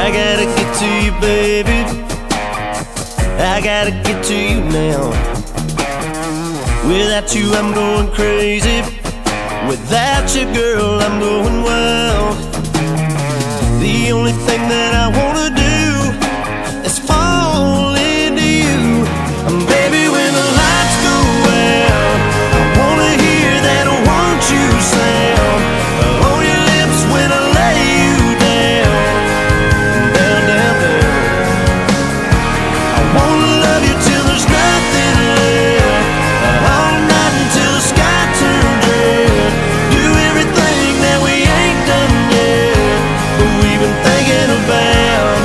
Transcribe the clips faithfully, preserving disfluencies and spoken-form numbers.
I gotta get to you, baby. I gotta get to you now. Without you I'm going crazy. Without you, girl, I'm going wild. The only thing that I wanna do is fall into you. And baby, when the lights go out, I wanna hear that "won't you" sound on your lips when I lay you down, down, down, down. I wanna love you till there's nothing left, all night until the sky turns red. Do everything that we ain't done yet, but we've been thinking about.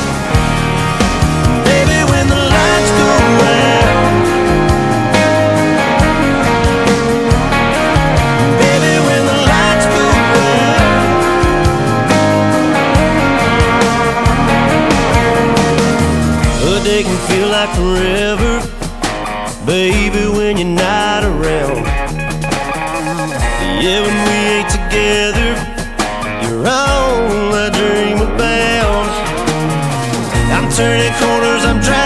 Baby, when the lights go out, baby, when the lights go out. A day can feel like forever, baby, when you're not around. Yeah, when we ain't together, you're all I dream about. I'm turning corners, I'm driving